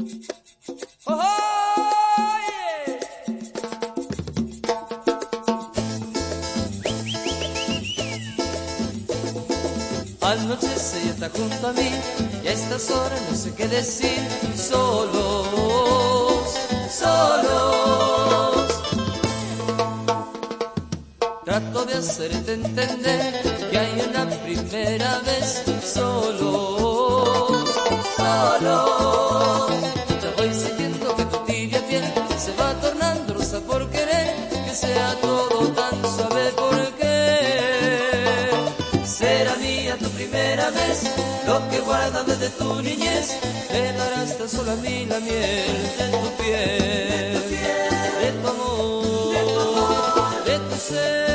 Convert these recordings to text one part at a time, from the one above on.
Oh, oh, yeah. Anochece y está junto a mí y a estas horas no sé qué decir. Solos, solos. Trato de hacerte entender que hay una primera vez. Solos, solos. Ya voy sintiendo que tu tibia piel se va tornando rosa por querer que sea todo tan suave. ¿Por qué será mía tu primera vez? Lo que guardas desde tu niñez me darás tan solo a mí la miel de tu piel, de tu amor, de tu ser.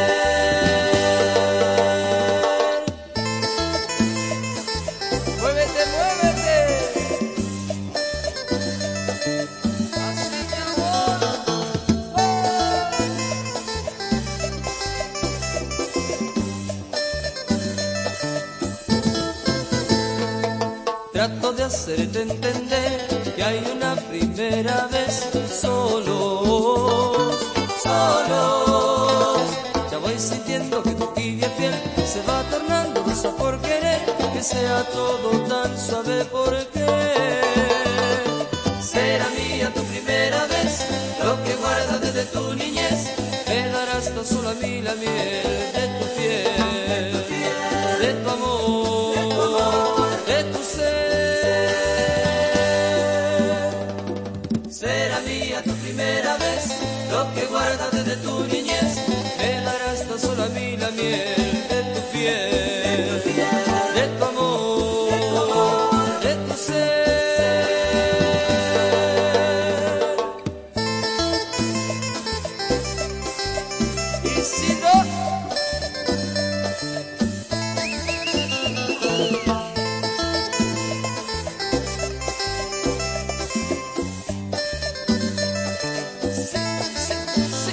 Muévete, muévete. Así mi amor. Trato de hacerte entender que hay una primera vez. Solos, solos. Ya voy sintiendo que tu tibia piel se va tornando rosa por querer que sea todo tan suave. ¿Por qué será mía tu primera vez? Lo que guardas desde tu niñez me darás tan solo a mí la miel de tu piel, de tu amor, de tu ser. Será mía tu primera vez, lo que guardas desde tu niñez me darás tan solo a mí la miel de tu piel, de tu amor, de tu ser. Y si no,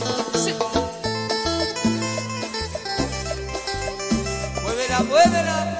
muévela, muévela.